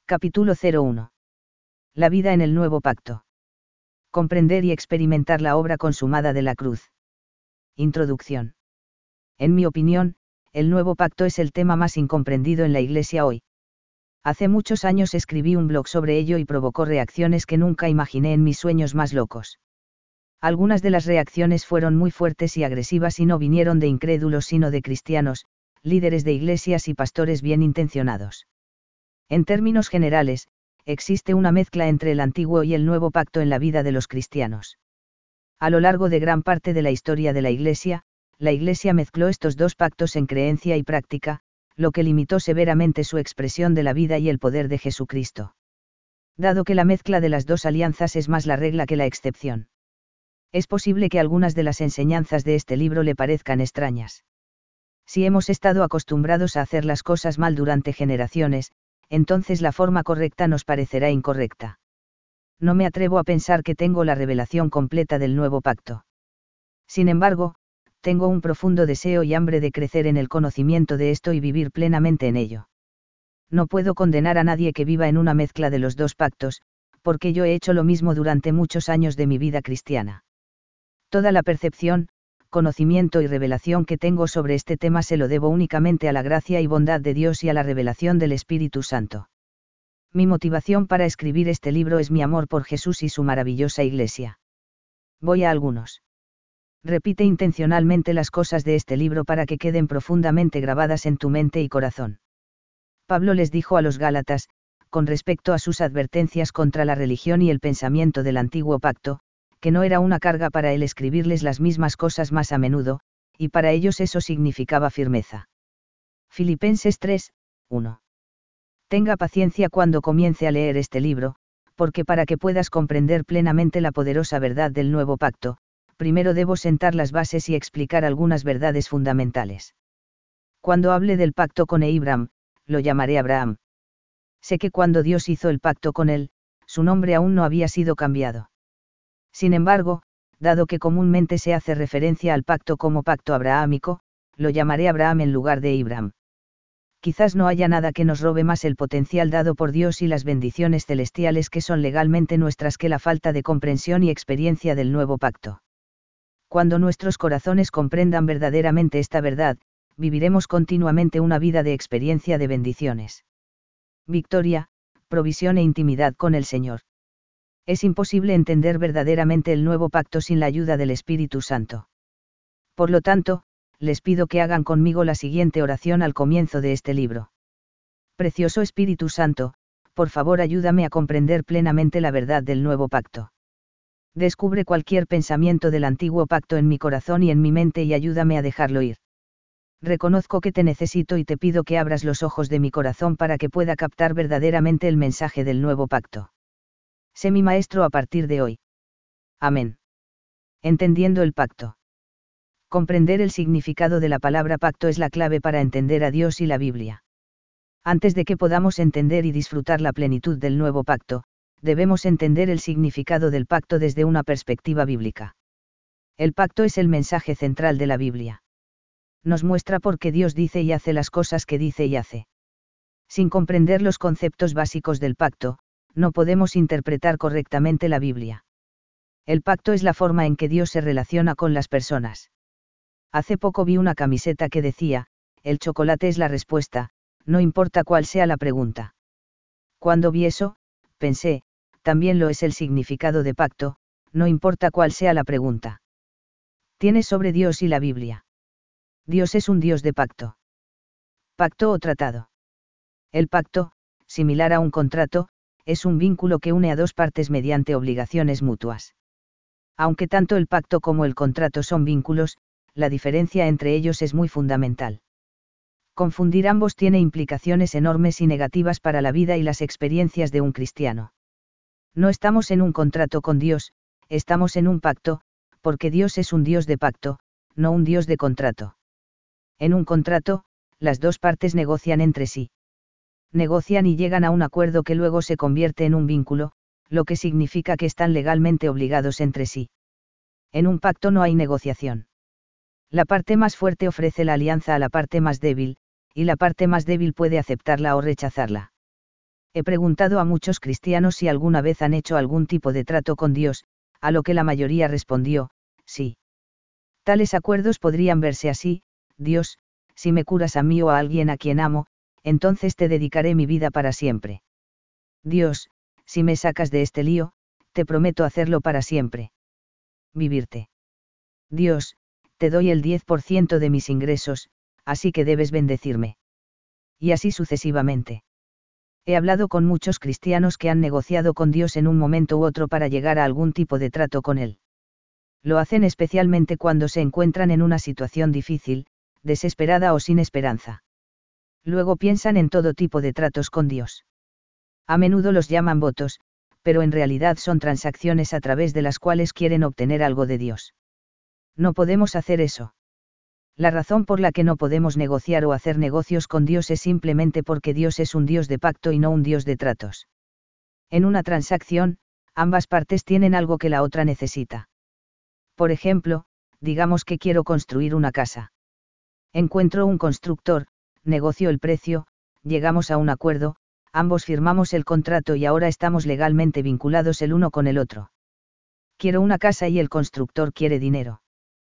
Capítulo 01. La vida en el nuevo pacto. Comprender y experimentar la obra consumada de la cruz. Introducción. En mi opinión, el nuevo pacto es el tema más incomprendido en la Iglesia hoy. Hace muchos años escribí un blog sobre ello y provocó reacciones que nunca imaginé en mis sueños más locos. Algunas de las reacciones fueron muy fuertes y agresivas y no vinieron de incrédulos sino de cristianos, líderes de iglesias y pastores bien intencionados. En términos generales, existe una mezcla entre el antiguo y el nuevo pacto en la vida de los cristianos. A lo largo de gran parte de la historia de la Iglesia mezcló estos dos pactos en creencia y práctica, lo que limitó severamente su expresión de la vida y el poder de Jesucristo. Dado que la mezcla de las dos alianzas es más la regla que la excepción. Es posible que algunas de las enseñanzas de este libro le parezcan extrañas. Si hemos estado acostumbrados a hacer las cosas mal durante generaciones, entonces la forma correcta nos parecerá incorrecta. No me atrevo a pensar que tengo la revelación completa del nuevo pacto. Sin embargo, tengo un profundo deseo y hambre de crecer en el conocimiento de esto y vivir plenamente en ello. No puedo condenar a nadie que viva en una mezcla de los dos pactos, porque yo he hecho lo mismo durante muchos años de mi vida cristiana. Toda la percepción, conocimiento y revelación que tengo sobre este tema se lo debo únicamente a la gracia y bondad de Dios y a la revelación del Espíritu Santo. Mi motivación para escribir este libro es mi amor por Jesús y su maravillosa Iglesia. Voy a algunos. Repite intencionalmente las cosas de este libro para que queden profundamente grabadas en tu mente y corazón. Pablo les dijo a los Gálatas, con respecto a sus advertencias contra la religión y el pensamiento del antiguo pacto, que no era una carga para él escribirles las mismas cosas más a menudo, y para ellos eso significaba firmeza. Filipenses 3, 1. Tenga paciencia cuando comience a leer este libro, porque para que puedas comprender plenamente la poderosa verdad del nuevo pacto, primero debo sentar las bases y explicar algunas verdades fundamentales. Cuando hable del pacto con Abraham, lo llamaré Abraham. Sé que cuando Dios hizo el pacto con él, su nombre aún no había sido cambiado. Sin embargo, dado que comúnmente se hace referencia al pacto como pacto abrahámico, lo llamaré Abraham en lugar de Abraham. Quizás no haya nada que nos robe más el potencial dado por Dios y las bendiciones celestiales que son legalmente nuestras que la falta de comprensión y experiencia del nuevo pacto. Cuando nuestros corazones comprendan verdaderamente esta verdad, viviremos continuamente una vida de experiencia de bendiciones. Victoria, provisión e intimidad con el Señor. Es imposible entender verdaderamente el nuevo pacto sin la ayuda del Espíritu Santo. Por lo tanto, les pido que hagan conmigo la siguiente oración al comienzo de este libro. Precioso Espíritu Santo, por favor ayúdame a comprender plenamente la verdad del nuevo pacto. Descubre cualquier pensamiento del antiguo pacto en mi corazón y en mi mente y ayúdame a dejarlo ir. Reconozco que te necesito y te pido que abras los ojos de mi corazón para que pueda captar verdaderamente el mensaje del nuevo pacto. Sé mi maestro a partir de hoy. Amén. Entendiendo el pacto. Comprender el significado de la palabra pacto es la clave para entender a Dios y la Biblia. Antes de que podamos entender y disfrutar la plenitud del nuevo pacto, debemos entender el significado del pacto desde una perspectiva bíblica. El pacto es el mensaje central de la Biblia. Nos muestra por qué Dios dice y hace las cosas que dice y hace. Sin comprender los conceptos básicos del pacto, no podemos interpretar correctamente la Biblia. El pacto es la forma en que Dios se relaciona con las personas. Hace poco vi una camiseta que decía, el chocolate es la respuesta, no importa cuál sea la pregunta. Cuando vi eso, pensé, también lo es el significado de pacto, no importa cuál sea la pregunta. Tienes sobre Dios y la Biblia. Dios es un Dios de pacto. Pacto o tratado. El pacto, similar a un contrato, es un vínculo que une a dos partes mediante obligaciones mutuas. Aunque tanto el pacto como el contrato son vínculos, la diferencia entre ellos es muy fundamental. Confundir ambos tiene implicaciones enormes y negativas para la vida y las experiencias de un cristiano. No estamos en un contrato con Dios, estamos en un pacto, porque Dios es un Dios de pacto, no un Dios de contrato. En un contrato, las dos partes negocian entre sí. Negocian y llegan a un acuerdo que luego se convierte en un vínculo, lo que significa que están legalmente obligados entre sí. En un pacto no hay negociación. La parte más fuerte ofrece la alianza a la parte más débil, y la parte más débil puede aceptarla o rechazarla. He preguntado a muchos cristianos si alguna vez han hecho algún tipo de trato con Dios, a lo que la mayoría respondió, sí. Tales acuerdos podrían verse así: Dios, si me curas a mí o a alguien a quien amo, entonces te dedicaré mi vida para siempre. Dios, si me sacas de este lío, te prometo hacerlo para siempre. Vivirte. Dios, te doy el 10% de mis ingresos, así que debes bendecirme. Y así sucesivamente. He hablado con muchos cristianos que han negociado con Dios en un momento u otro para llegar a algún tipo de trato con Él. Lo hacen especialmente cuando se encuentran en una situación difícil, desesperada o sin esperanza. Luego piensan en todo tipo de tratos con Dios. A menudo los llaman votos, pero en realidad son transacciones a través de las cuales quieren obtener algo de Dios. No podemos hacer eso. La razón por la que no podemos negociar o hacer negocios con Dios es simplemente porque Dios es un Dios de pacto y no un Dios de tratos. En una transacción, ambas partes tienen algo que la otra necesita. Por ejemplo, digamos que quiero construir una casa. Encuentro un constructor, negocio el precio, llegamos a un acuerdo, ambos firmamos el contrato y ahora estamos legalmente vinculados el uno con el otro. Quiero una casa y el constructor quiere dinero.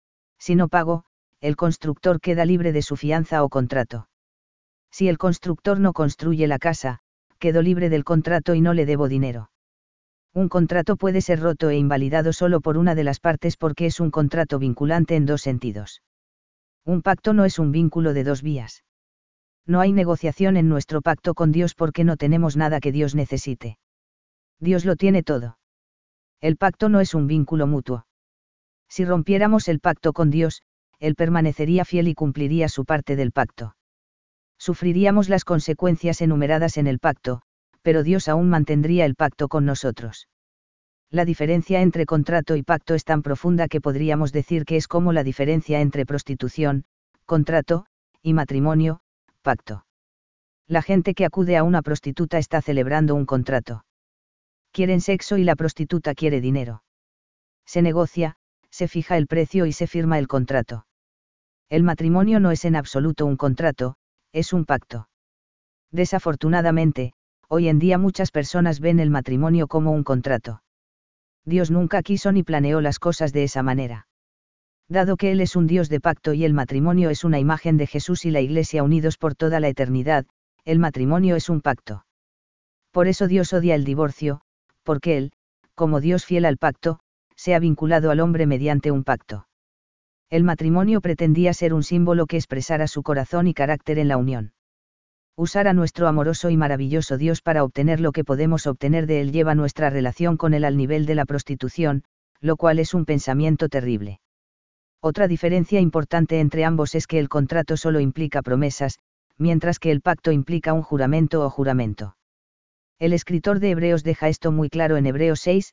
Si no pago, el constructor queda libre de su fianza o contrato. Si el constructor no construye la casa, quedo libre del contrato y no le debo dinero. Un contrato puede ser roto e invalidado solo por una de las partes porque es un contrato vinculante en dos sentidos. Un pacto no es un vínculo de dos vías. No hay negociación en nuestro pacto con Dios porque no tenemos nada que Dios necesite. Dios lo tiene todo. El pacto no es un vínculo mutuo. Si rompiéramos el pacto con Dios, Él permanecería fiel y cumpliría su parte del pacto. Sufriríamos las consecuencias enumeradas en el pacto, pero Dios aún mantendría el pacto con nosotros. La diferencia entre contrato y pacto es tan profunda que podríamos decir que es como la diferencia entre prostitución, contrato, y matrimonio, pacto. La gente que acude a una prostituta está celebrando un contrato. Quieren sexo y la prostituta quiere dinero. Se negocia, se fija el precio y se firma el contrato. El matrimonio no es en absoluto un contrato, es un pacto. Desafortunadamente, hoy en día muchas personas ven el matrimonio como un contrato. Dios nunca quiso ni planeó las cosas de esa manera. Dado que Él es un Dios de pacto y el matrimonio es una imagen de Jesús y la Iglesia unidos por toda la eternidad, el matrimonio es un pacto. Por eso Dios odia el divorcio, porque Él, como Dios fiel al pacto, se ha vinculado al hombre mediante un pacto. El matrimonio pretendía ser un símbolo que expresara su corazón y carácter en la unión. Usar a nuestro amoroso y maravilloso Dios para obtener lo que podemos obtener de Él lleva nuestra relación con Él al nivel de la prostitución, lo cual es un pensamiento terrible. Otra diferencia importante entre ambos es que el contrato solo implica promesas, mientras que el pacto implica un juramento o juramento. El escritor de Hebreos deja esto muy claro en Hebreos 6,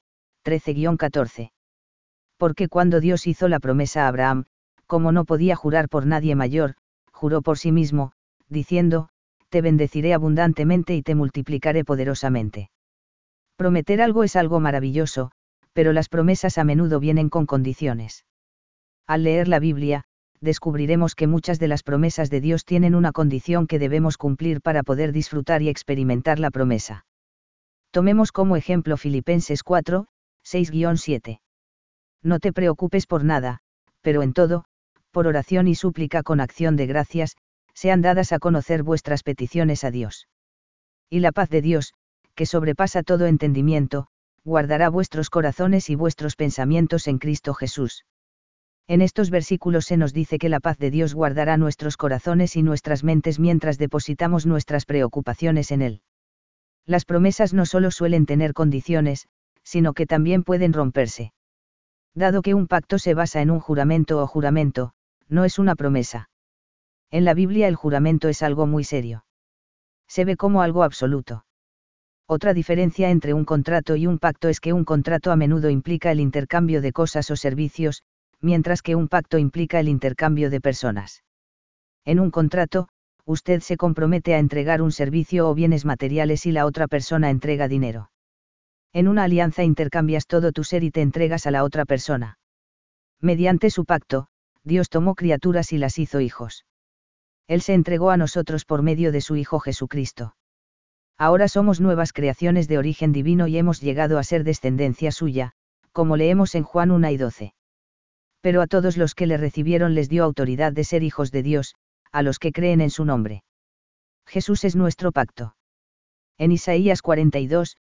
13-14. Porque cuando Dios hizo la promesa a Abraham, como no podía jurar por nadie mayor, juró por sí mismo, diciendo, te bendeciré abundantemente y te multiplicaré poderosamente. Prometer algo es algo maravilloso, pero las promesas a menudo vienen con condiciones. Al leer la Biblia, descubriremos que muchas de las promesas de Dios tienen una condición que debemos cumplir para poder disfrutar y experimentar la promesa. Tomemos como ejemplo Filipenses 4, 6-7. No te preocupes por nada, pero en todo, por oración y súplica con acción de gracias, sean dadas a conocer vuestras peticiones a Dios. Y la paz de Dios, que sobrepasa todo entendimiento, guardará vuestros corazones y vuestros pensamientos en Cristo Jesús. En estos versículos se nos dice que la paz de Dios guardará nuestros corazones y nuestras mentes mientras depositamos nuestras preocupaciones en Él. Las promesas no solo suelen tener condiciones, sino que también pueden romperse. Dado que un pacto se basa en un juramento o juramento, no es una promesa. En la Biblia el juramento es algo muy serio. Se ve como algo absoluto. Otra diferencia entre un contrato y un pacto es que un contrato a menudo implica el intercambio de cosas o servicios, mientras que un pacto implica el intercambio de personas. En un contrato, usted se compromete a entregar un servicio o bienes materiales y la otra persona entrega dinero. En una alianza intercambias todo tu ser y te entregas a la otra persona. Mediante su pacto, Dios tomó criaturas y las hizo hijos. Él se entregó a nosotros por medio de su Hijo Jesucristo. Ahora somos nuevas creaciones de origen divino y hemos llegado a ser descendencia suya, como leemos en Juan 1 y 12. Pero a todos los que le recibieron les dio autoridad de ser hijos de Dios, a los que creen en su nombre. Jesús es nuestro pacto. En Isaías 42,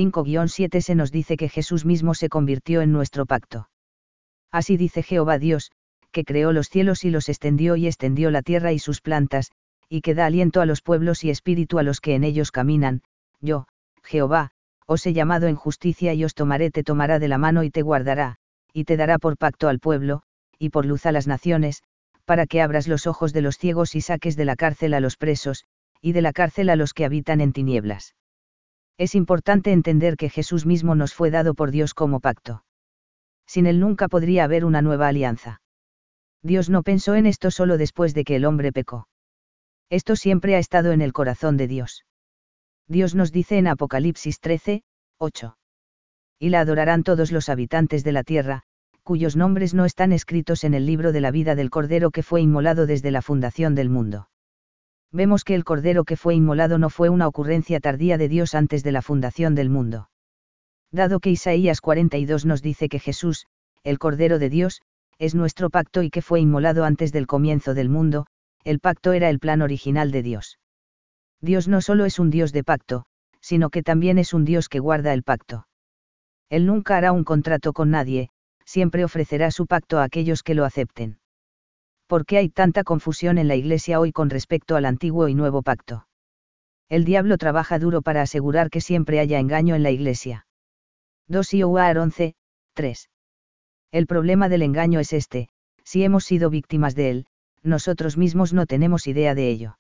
5-7 se nos dice que Jesús mismo se convirtió en nuestro pacto. Así dice Jehová Dios, que creó los cielos y los extendió y extendió la tierra y sus plantas, y que da aliento a los pueblos y espíritu a los que en ellos caminan. Yo, Jehová, os he llamado en justicia y os tomaré, te tomará de la mano y te guardará, y te dará por pacto al pueblo, y por luz a las naciones, para que abras los ojos de los ciegos y saques de la cárcel a los presos, y de la cárcel a los que habitan en tinieblas. Es importante entender que Jesús mismo nos fue dado por Dios como pacto. Sin él nunca podría haber una nueva alianza. Dios no pensó en esto solo después de que el hombre pecó. Esto siempre ha estado en el corazón de Dios. Dios nos dice en Apocalipsis 13, 8. Y la adorarán todos los habitantes de la tierra, cuyos nombres no están escritos en el libro de la vida del Cordero que fue inmolado desde la fundación del mundo. Vemos que el Cordero que fue inmolado no fue una ocurrencia tardía de Dios antes de la fundación del mundo. Dado que Isaías 42 nos dice que Jesús, el Cordero de Dios, es nuestro pacto y que fue inmolado antes del comienzo del mundo, el pacto era el plan original de Dios. Dios no solo es un Dios de pacto, sino que también es un Dios que guarda el pacto. Él nunca hará un contrato con nadie, siempre ofrecerá su pacto a aquellos que lo acepten. ¿Por qué hay tanta confusión en la Iglesia hoy con respecto al antiguo y nuevo pacto? El diablo trabaja duro para asegurar que siempre haya engaño en la Iglesia. 2 Ioar 11, 3. El problema del engaño es este: si hemos sido víctimas de él, nosotros mismos no tenemos idea de ello.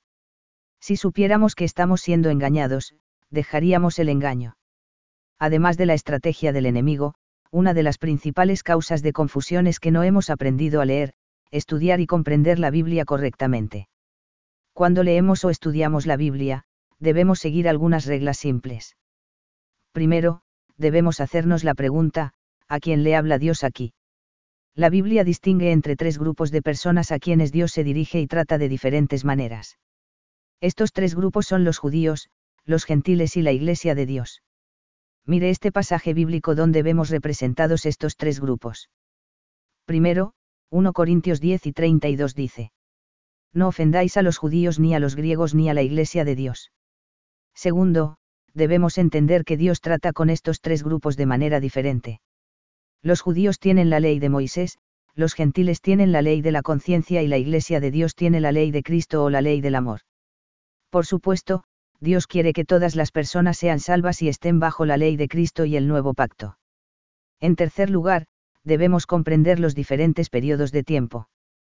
Si supiéramos que estamos siendo engañados, dejaríamos el engaño. Además de la estrategia del enemigo, una de las principales causas de confusión es que no hemos aprendido a leer, estudiar y comprender la Biblia correctamente. Cuando leemos o estudiamos la Biblia, debemos seguir algunas reglas simples. Primero, debemos hacernos la pregunta: ¿a quién le habla Dios aquí? La Biblia distingue entre tres grupos de personas a quienes Dios se dirige y trata de diferentes maneras. Estos tres grupos son los judíos, los gentiles y la Iglesia de Dios. Mire este pasaje bíblico donde vemos representados estos tres grupos. Primero, 1 Corintios 10 y 32 dice: No ofendáis a los judíos ni a los griegos ni a la Iglesia de Dios. Segundo, debemos entender que Dios trata con estos tres grupos de manera diferente. Los judíos tienen la ley de Moisés, los gentiles tienen la ley de la conciencia y la Iglesia de Dios tiene la ley de Cristo o la ley del amor. Por supuesto, Dios quiere que todas las personas sean salvas y estén bajo la ley de Cristo y el nuevo pacto. En tercer lugar, debemos comprender los diferentes periodos de tiempo.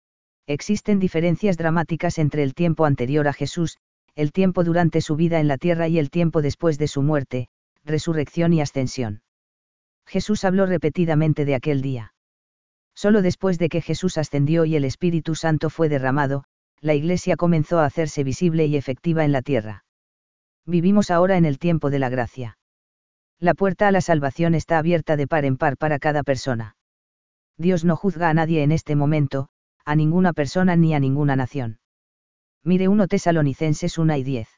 Existen diferencias dramáticas entre el tiempo anterior a Jesús, el tiempo durante su vida en la tierra y el tiempo después de su muerte, resurrección y ascensión. Jesús habló repetidamente de aquel día. Solo después de que Jesús ascendió y el Espíritu Santo fue derramado, la Iglesia comenzó a hacerse visible y efectiva en la tierra. Vivimos ahora en el tiempo de la gracia. La puerta a la salvación está abierta de par en par para cada persona. Dios no juzga a nadie en este momento, a ninguna persona ni a ninguna nación. Mire 1 Tesalonicenses 1 y 10.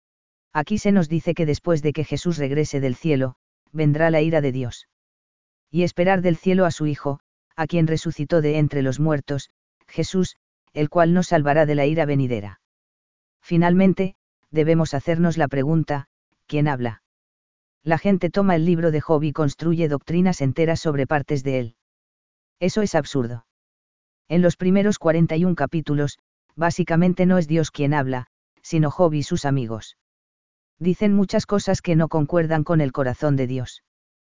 Aquí se nos dice que después de que Jesús regrese del cielo, vendrá la ira de Dios. Y esperar del cielo a su Hijo, a quien resucitó de entre los muertos, Jesús, el cual nos salvará de la ira venidera. Finalmente, debemos hacernos la pregunta: ¿quién habla? La gente toma el libro de Job y construye doctrinas enteras sobre partes de él. Eso es absurdo. En los primeros 41 capítulos, básicamente no es Dios quien habla, sino Job y sus amigos. Dicen muchas cosas que no concuerdan con el corazón de Dios.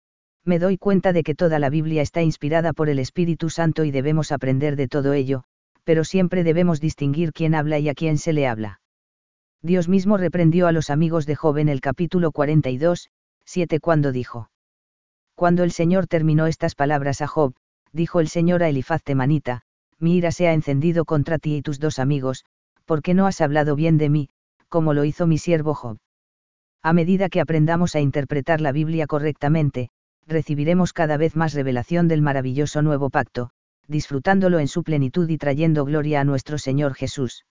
Me doy cuenta de que toda la Biblia está inspirada por el Espíritu Santo y debemos aprender de todo ello, pero siempre debemos distinguir quién habla y a quién se le habla. Dios mismo reprendió a los amigos de Job en el capítulo 42, 7 cuando dijo: Cuando el Señor terminó estas palabras a Job, dijo el Señor a Elifaz temanita: Mi ira se ha encendido contra ti y tus dos amigos, porque no has hablado bien de mí, como lo hizo mi siervo Job. A medida que aprendamos a interpretar la Biblia correctamente, recibiremos cada vez más revelación del maravilloso nuevo pacto, disfrutándolo en su plenitud y trayendo gloria a nuestro Señor Jesús.